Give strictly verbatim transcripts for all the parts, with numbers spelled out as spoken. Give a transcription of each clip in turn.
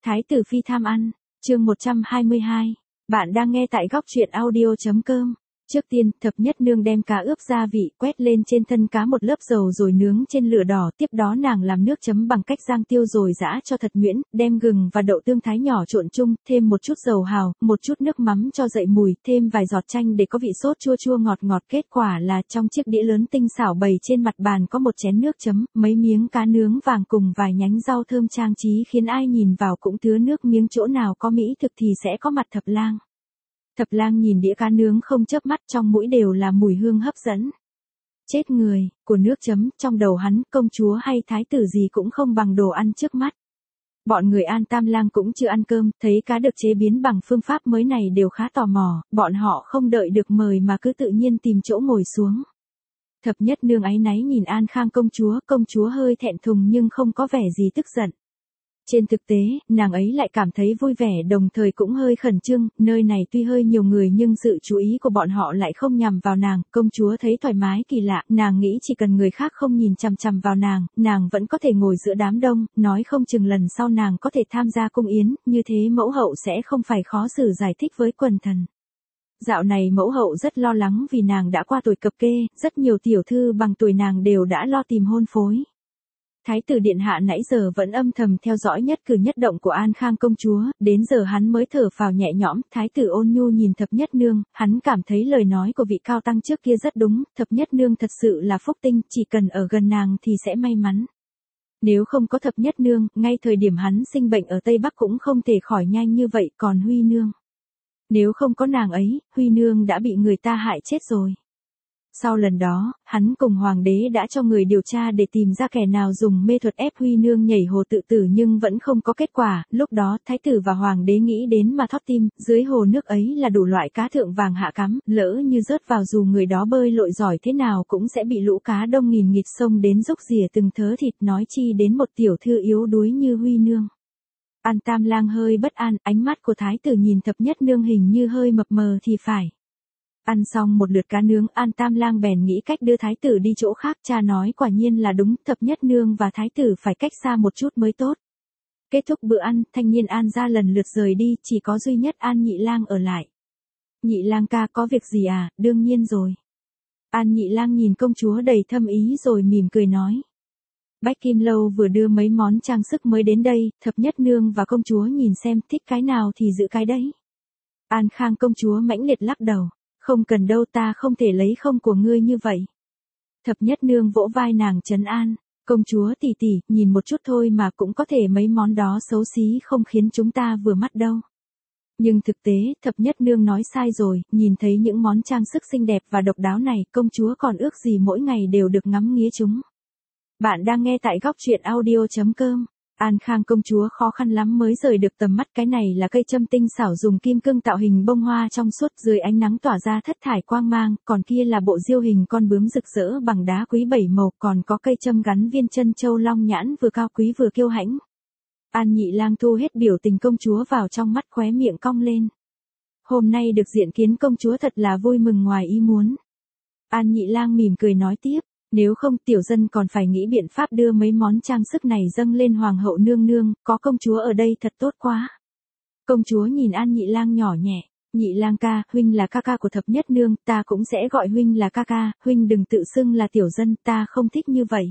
Thái tử phi tham ăn, chương một trăm hai mươi hai. Bạn đang nghe tại góc truyện audio.com. Trước tiên, thập nhất nương đem cá ướp gia vị quét lên trên thân cá một lớp dầu rồi nướng trên lửa đỏ. Tiếp đó nàng làm nước chấm bằng cách rang tiêu rồi giã cho thật nhuyễn, đem gừng và đậu tương thái nhỏ trộn chung, thêm một chút dầu hào, một chút nước mắm cho dậy mùi, thêm vài giọt chanh để có vị sốt chua chua ngọt ngọt. Kết quả là trong chiếc đĩa lớn tinh xảo bày trên mặt bàn có một chén nước chấm, mấy miếng cá nướng vàng cùng vài nhánh rau thơm trang trí khiến ai nhìn vào cũng tứa nước miếng. Chỗ nào có mỹ thực thì sẽ có mặt thập lang. Thập lang nhìn đĩa cá nướng không chớp mắt, trong mũi đều là mùi hương hấp dẫn. Chết người, của nước chấm, trong đầu hắn, công chúa hay thái tử gì cũng không bằng đồ ăn trước mắt. Bọn người An Tam Lang cũng chưa ăn cơm, thấy cá được chế biến bằng phương pháp mới này đều khá tò mò, bọn họ không đợi được mời mà cứ tự nhiên tìm chỗ ngồi xuống. Thập nhất nương áy náy nhìn An Khang công chúa, công chúa hơi thẹn thùng nhưng không có vẻ gì tức giận. Trên thực tế, nàng ấy lại cảm thấy vui vẻ đồng thời cũng hơi khẩn trương, nơi này tuy hơi nhiều người nhưng sự chú ý của bọn họ lại không nhằm vào nàng, công chúa thấy thoải mái kỳ lạ, nàng nghĩ chỉ cần người khác không nhìn chằm chằm vào nàng, nàng vẫn có thể ngồi giữa đám đông, nói không chừng lần sau nàng có thể tham gia cung yến, như thế mẫu hậu sẽ không phải khó xử giải thích với quần thần. Dạo này mẫu hậu rất lo lắng vì nàng đã qua tuổi cập kê, rất nhiều tiểu thư bằng tuổi nàng đều đã lo tìm hôn phối. Thái tử điện hạ nãy giờ vẫn âm thầm theo dõi nhất cử nhất động của An Khang công chúa, đến giờ hắn mới thở phào nhẹ nhõm. Thái tử ôn nhu nhìn thập nhất nương, hắn cảm thấy lời nói của vị cao tăng trước kia rất đúng, thập nhất nương thật sự là phúc tinh, chỉ cần ở gần nàng thì sẽ may mắn. Nếu không có thập nhất nương, ngay thời điểm hắn sinh bệnh ở Tây Bắc cũng không thể khỏi nhanh như vậy. Còn Huy nương, nếu không có nàng ấy, Huy nương đã bị người ta hại chết rồi. Sau lần đó, hắn cùng hoàng đế đã cho người điều tra để tìm ra kẻ nào dùng mê thuật ép Huy nương nhảy hồ tự tử nhưng vẫn không có kết quả. Lúc đó thái tử và hoàng đế nghĩ đến mà thót tim, dưới hồ nước ấy là đủ loại cá thượng vàng hạ cắm, lỡ như rớt vào dù người đó bơi lội giỏi thế nào cũng sẽ bị lũ cá đông nghìn nghịt xông đến rúc rỉa từng thớ thịt, nói chi đến một tiểu thư yếu đuối như Huy nương. An Tam Lang hơi bất an, ánh mắt của thái tử nhìn thập nhất nương hình như hơi mập mờ thì phải. Ăn xong một lượt cá nướng, An Tam Lang bèn nghĩ cách đưa thái tử đi chỗ khác, cha nói quả nhiên là đúng, thập nhất nương và thái tử phải cách xa một chút mới tốt. Kết thúc bữa ăn, thanh niên An gia lần lượt rời đi, chỉ có duy nhất An Nhị Lang ở lại. Nhị Lang ca có việc gì à, đương nhiên rồi. An Nhị Lang nhìn công chúa đầy thâm ý rồi mỉm cười nói. Bách Kim Lâu vừa đưa mấy món trang sức mới đến đây, thập nhất nương và công chúa nhìn xem thích cái nào thì giữ cái đấy. An Khang công chúa mãnh liệt lắc đầu. Không cần đâu, ta không thể lấy không của ngươi như vậy. Thập nhất nương vỗ vai nàng trấn an. Công chúa tỷ tỷ, nhìn một chút thôi mà cũng có thể mấy món đó xấu xí không khiến chúng ta vừa mắt đâu. Nhưng thực tế, thập nhất nương nói sai rồi, nhìn thấy những món trang sức xinh đẹp và độc đáo này, công chúa còn ước gì mỗi ngày đều được ngắm nghía chúng. Bạn đang nghe tại góc truyện audio.com. An Khang công chúa khó khăn lắm mới rời được tầm mắt. Cái này là cây châm tinh xảo dùng kim cương tạo hình bông hoa trong suốt, dưới ánh nắng tỏa ra thất thải quang mang, còn kia là bộ diêu hình con bướm rực rỡ bằng đá quý bảy màu, còn có cây châm gắn viên chân châu long nhãn vừa cao quý vừa kiêu hãnh. An Nhị Lang thu hết biểu tình công chúa vào trong mắt, khóe miệng cong lên. Hôm nay được diện kiến công chúa thật là vui mừng ngoài ý muốn. An Nhị Lang mỉm cười nói tiếp. Nếu không tiểu dân còn phải nghĩ biện pháp đưa mấy món trang sức này dâng lên hoàng hậu nương nương, có công chúa ở đây thật tốt quá. Công chúa nhìn An Nhị Lang nhỏ nhẹ, Nhị Lang ca, huynh là ca ca của thập nhất nương, ta cũng sẽ gọi huynh là ca ca, huynh đừng tự xưng là tiểu dân, ta không thích như vậy.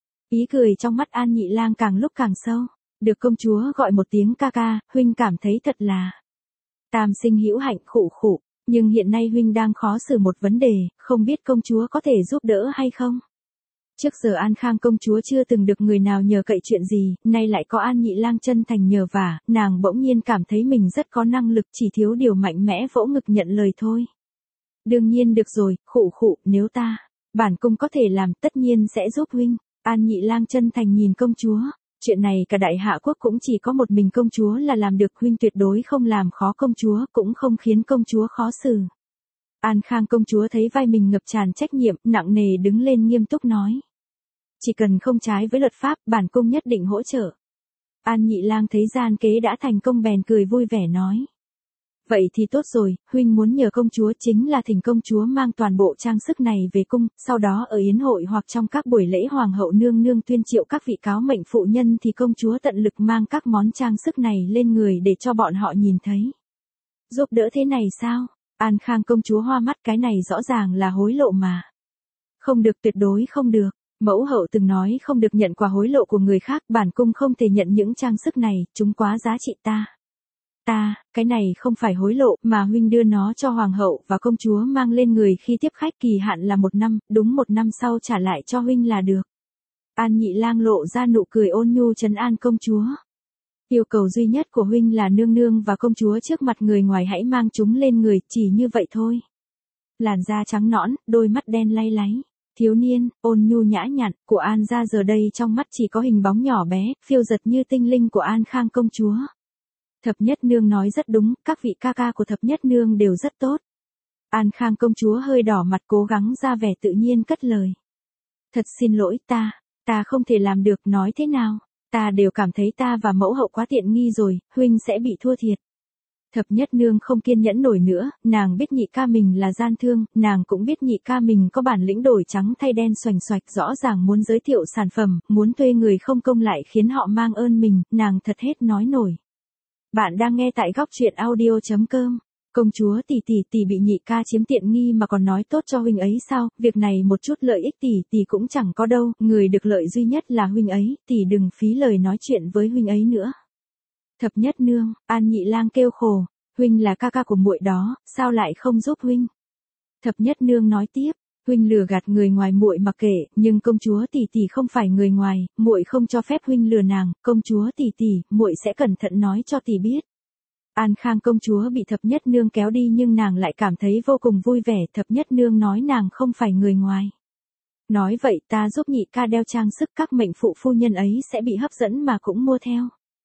Ý cười trong mắt An Nhị Lang càng lúc càng sâu, được công chúa gọi một tiếng ca ca, huynh cảm thấy thật là tam sinh hữu hạnh. Khụ khụ. Nhưng hiện nay huynh đang khó xử một vấn đề, không biết công chúa có thể giúp đỡ hay không? Trước giờ An Khang công chúa chưa từng được người nào nhờ cậy chuyện gì, nay lại có An Nhị Lang chân thành nhờ vả, nàng bỗng nhiên cảm thấy mình rất có năng lực, chỉ thiếu điều mạnh mẽ vỗ ngực nhận lời thôi. Đương nhiên được rồi, khụ khụ, nếu ta, bản cung có thể làm tất nhiên sẽ giúp huynh. An Nhị Lang chân thành nhìn công chúa. Chuyện này cả đại hạ quốc cũng chỉ có một mình công chúa là làm được, huynh tuyệt đối không làm khó công chúa, cũng không khiến công chúa khó xử. An Khang công chúa thấy vai mình ngập tràn trách nhiệm, nặng nề đứng lên nghiêm túc nói. Chỉ cần không trái với luật pháp, bản cung nhất định hỗ trợ. An Nhị Lang thấy gian kế đã thành công bèn cười vui vẻ nói. Vậy thì tốt rồi, huynh muốn nhờ công chúa chính là thỉnh công chúa mang toàn bộ trang sức này về cung, sau đó ở yến hội hoặc trong các buổi lễ hoàng hậu nương nương tuyên triệu các vị cáo mệnh phụ nhân thì công chúa tận lực mang các món trang sức này lên người để cho bọn họ nhìn thấy. Giúp đỡ thế này sao? An Khang công chúa hoa mắt, cái này rõ ràng là hối lộ mà. Không được, tuyệt đối không được. Mẫu hậu từng nói không được nhận quà hối lộ của người khác, bản cung không thể nhận những trang sức này, chúng quá giá trị ta. Ta, cái này không phải hối lộ mà huynh đưa nó cho hoàng hậu và công chúa mang lên người khi tiếp khách, kỳ hạn là một năm, đúng một năm sau trả lại cho huynh là được. An Nhị Lang lộ ra nụ cười ôn nhu trấn an công chúa. Yêu cầu duy nhất của huynh là nương nương và công chúa trước mặt người ngoài hãy mang chúng lên người, chỉ như vậy thôi. Làn da trắng nõn, đôi mắt đen lay láy, thiếu niên, ôn nhu nhã nhặn, của An gia giờ đây trong mắt chỉ có hình bóng nhỏ bé, phiêu dật như tinh linh của An Khang công chúa. Thập nhất nương nói rất đúng, các vị ca ca của thập nhất nương đều rất tốt. An Khang công chúa hơi đỏ mặt cố gắng ra vẻ tự nhiên cất lời. Thật xin lỗi ta, ta không thể làm được, nói thế nào, ta đều cảm thấy ta và mẫu hậu quá tiện nghi rồi, huynh sẽ bị thua thiệt. Thập nhất nương không kiên nhẫn nổi nữa, nàng biết nhị ca mình là gian thương, nàng cũng biết nhị ca mình có bản lĩnh đổi trắng thay đen xoành xoạch, rõ ràng muốn giới thiệu sản phẩm, muốn thuê người không công lại khiến họ mang ơn mình, nàng thật hết nói nổi. Bạn đang nghe tại góc truyện audio chấm com. Công chúa tỷ tỷ tỷ bị nhị ca chiếm tiện nghi mà còn nói tốt cho huynh ấy sao, việc này một chút lợi ích tỷ tỷ cũng chẳng có đâu, người được lợi duy nhất là huynh ấy, tỷ đừng phí lời nói chuyện với huynh ấy nữa. Thập nhất nương, An Nhị Lang kêu khổ, huynh là ca ca của muội đó, sao lại không giúp huynh? Thập nhất nương nói tiếp, huynh lừa gạt người ngoài muội mặc kệ, nhưng công chúa tỷ tỷ không phải người ngoài, muội không cho phép huynh lừa nàng, công chúa tỷ tỷ, muội sẽ cẩn thận nói cho tỷ biết. An Khang công chúa bị thập nhất nương kéo đi nhưng nàng lại cảm thấy vô cùng vui vẻ, thập nhất nương nói nàng không phải người ngoài. Nói vậy ta giúp nhị ca đeo trang sức, các mệnh phụ phu nhân ấy sẽ bị hấp dẫn mà cũng mua theo.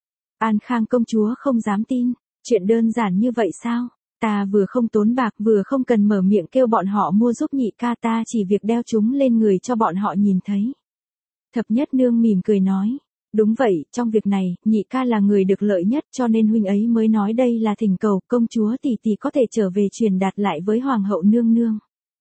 An Khang công chúa không dám tin, chuyện đơn giản như vậy sao? Ta vừa không tốn bạc vừa không cần mở miệng kêu bọn họ mua giúp nhị ca, ta chỉ việc đeo chúng lên người cho bọn họ nhìn thấy. Thập nhất nương mỉm cười nói, đúng vậy, trong việc này, nhị ca là người được lợi nhất cho nên huynh ấy mới nói đây là thỉnh cầu, công chúa tỷ tỷ có thể trở về truyền đạt lại với hoàng hậu nương nương.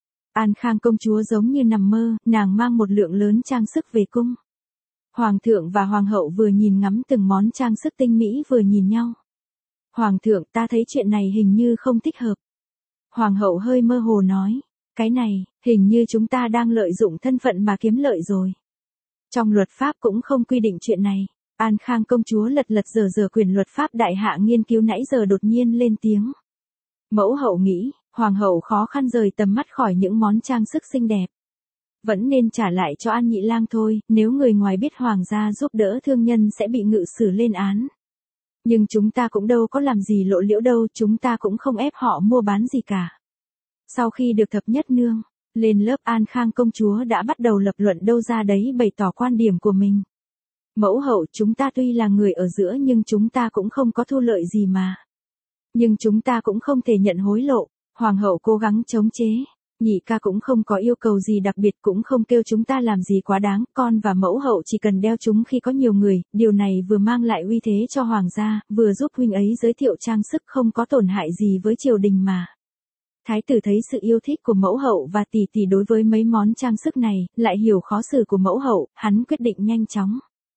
An Khang công chúa giống như nằm mơ, nàng mang một lượng lớn trang sức về cung. Hoàng thượng và hoàng hậu vừa nhìn ngắm từng món trang sức tinh mỹ vừa nhìn nhau. Hoàng thượng, ta thấy chuyện này hình như không thích hợp. Hoàng hậu hơi mơ hồ nói, cái này, hình như chúng ta đang lợi dụng thân phận mà kiếm lợi rồi. Trong luật pháp cũng không quy định chuyện này. An Khang công chúa lật lật dở dở quyển luật pháp đại hạ nghiên cứu nãy giờ đột nhiên lên tiếng. Mẫu hậu nghĩ, hoàng hậu khó khăn rời tầm mắt khỏi những món trang sức xinh đẹp. Vẫn nên trả lại cho An Nhị Lang thôi, nếu người ngoài biết hoàng gia giúp đỡ thương nhân sẽ bị ngự xử lên án. Nhưng chúng ta cũng đâu có làm gì lộ liễu đâu, chúng ta cũng không ép họ mua bán gì cả. Sau khi được thập nhất nương lên lớp, An Khang công chúa đã bắt đầu lập luận đâu ra đấy bày tỏ quan điểm của mình. Mẫu hậu, chúng ta tuy là người ở giữa nhưng chúng ta cũng không có thu lợi gì mà. Nhưng chúng ta cũng không thể nhận hối lộ, hoàng hậu cố gắng chống chế. Nhị ca cũng không có yêu cầu gì đặc biệt, cũng không kêu chúng ta làm gì quá đáng, con và mẫu hậu chỉ cần đeo chúng khi có nhiều người, điều này vừa mang lại uy thế cho hoàng gia, vừa giúp huynh ấy giới thiệu trang sức, không có tổn hại gì với triều đình mà. Thái tử thấy sự yêu thích của mẫu hậu và tỷ tỷ đối với mấy món trang sức này, lại hiểu khó xử của mẫu hậu, hắn quyết định nhanh chóng.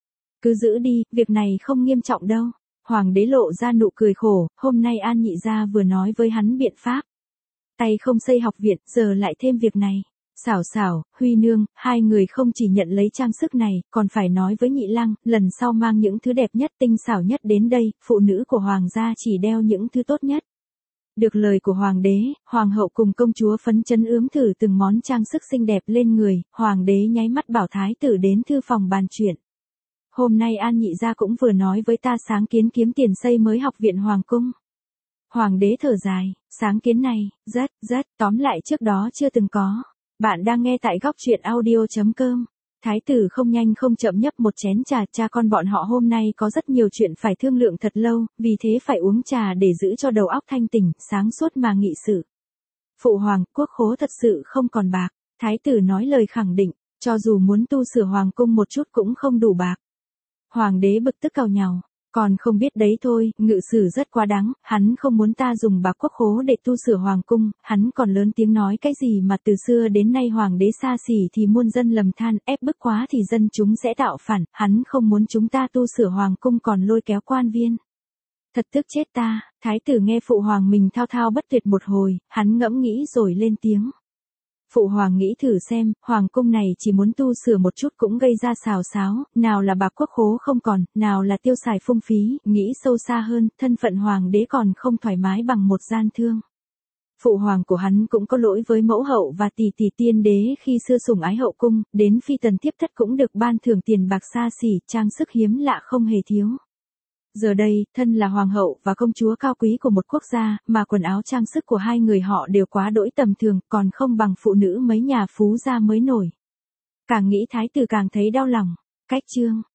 Cứ giữ đi, việc này không nghiêm trọng đâu. Hoàng đế lộ ra nụ cười khổ, hôm nay An Nhị gia vừa nói với hắn biện pháp. Tay không xây học viện, giờ lại thêm việc này. Xảo xảo, Huy nương, hai người không chỉ nhận lấy trang sức này, còn phải nói với Nhị Lang, lần sau mang những thứ đẹp nhất tinh xảo nhất đến đây, phụ nữ của hoàng gia chỉ đeo những thứ tốt nhất. Được lời của hoàng đế, hoàng hậu cùng công chúa phấn chấn ướm thử từng món trang sức xinh đẹp lên người, hoàng đế nháy mắt bảo thái tử đến thư phòng bàn chuyện. Hôm nay An Nhị gia cũng vừa nói với ta sáng kiến kiếm tiền xây mới học viện hoàng cung. Hoàng đế thở dài, sáng kiến này, rất, rất, tóm lại trước đó chưa từng có. Bạn đang nghe tại góc truyện audio chấm com. Thái tử không nhanh không chậm nhấp một chén trà, cha con bọn họ hôm nay có rất nhiều chuyện phải thương lượng thật lâu, vì thế phải uống trà để giữ cho đầu óc thanh tỉnh, sáng suốt mà nghị sự. Phụ hoàng, quốc khố thật sự không còn bạc. Thái tử nói lời khẳng định, cho dù muốn tu sửa hoàng cung một chút cũng không đủ bạc. Hoàng đế bực tức càu nhàu, Còn không biết đấy thôi, ngự sử rất quá đáng, hắn không muốn ta dùng bạc quốc khố để tu sửa hoàng cung, hắn còn lớn tiếng nói cái gì mà từ xưa đến nay hoàng đế xa xỉ thì muôn dân lầm than, ép bức quá thì dân chúng sẽ tạo phản, hắn không muốn chúng ta tu sửa hoàng cung còn lôi kéo quan viên. Thật tức chết ta, thái tử nghe phụ hoàng mình thao thao bất tuyệt một hồi, hắn ngẫm nghĩ rồi lên tiếng. Phụ hoàng nghĩ thử xem, hoàng cung này chỉ muốn tu sửa một chút cũng gây ra xào xáo, nào là bạc quốc khố không còn, nào là tiêu xài phung phí, nghĩ sâu xa hơn, thân phận hoàng đế còn không thoải mái bằng một gian thương. Phụ hoàng của hắn cũng có lỗi với mẫu hậu và tỷ tỷ tiên đế khi xưa sủng ái hậu cung, đến phi tần tiếp thất cũng được ban thưởng tiền bạc xa xỉ, trang sức hiếm lạ không hề thiếu. Giờ đây, thân là hoàng hậu và công chúa cao quý của một quốc gia, mà quần áo trang sức của hai người họ đều quá đỗi tầm thường, còn không bằng phụ nữ mấy nhà phú gia mới nổi. Càng nghĩ thái tử càng thấy đau lòng. Cách chương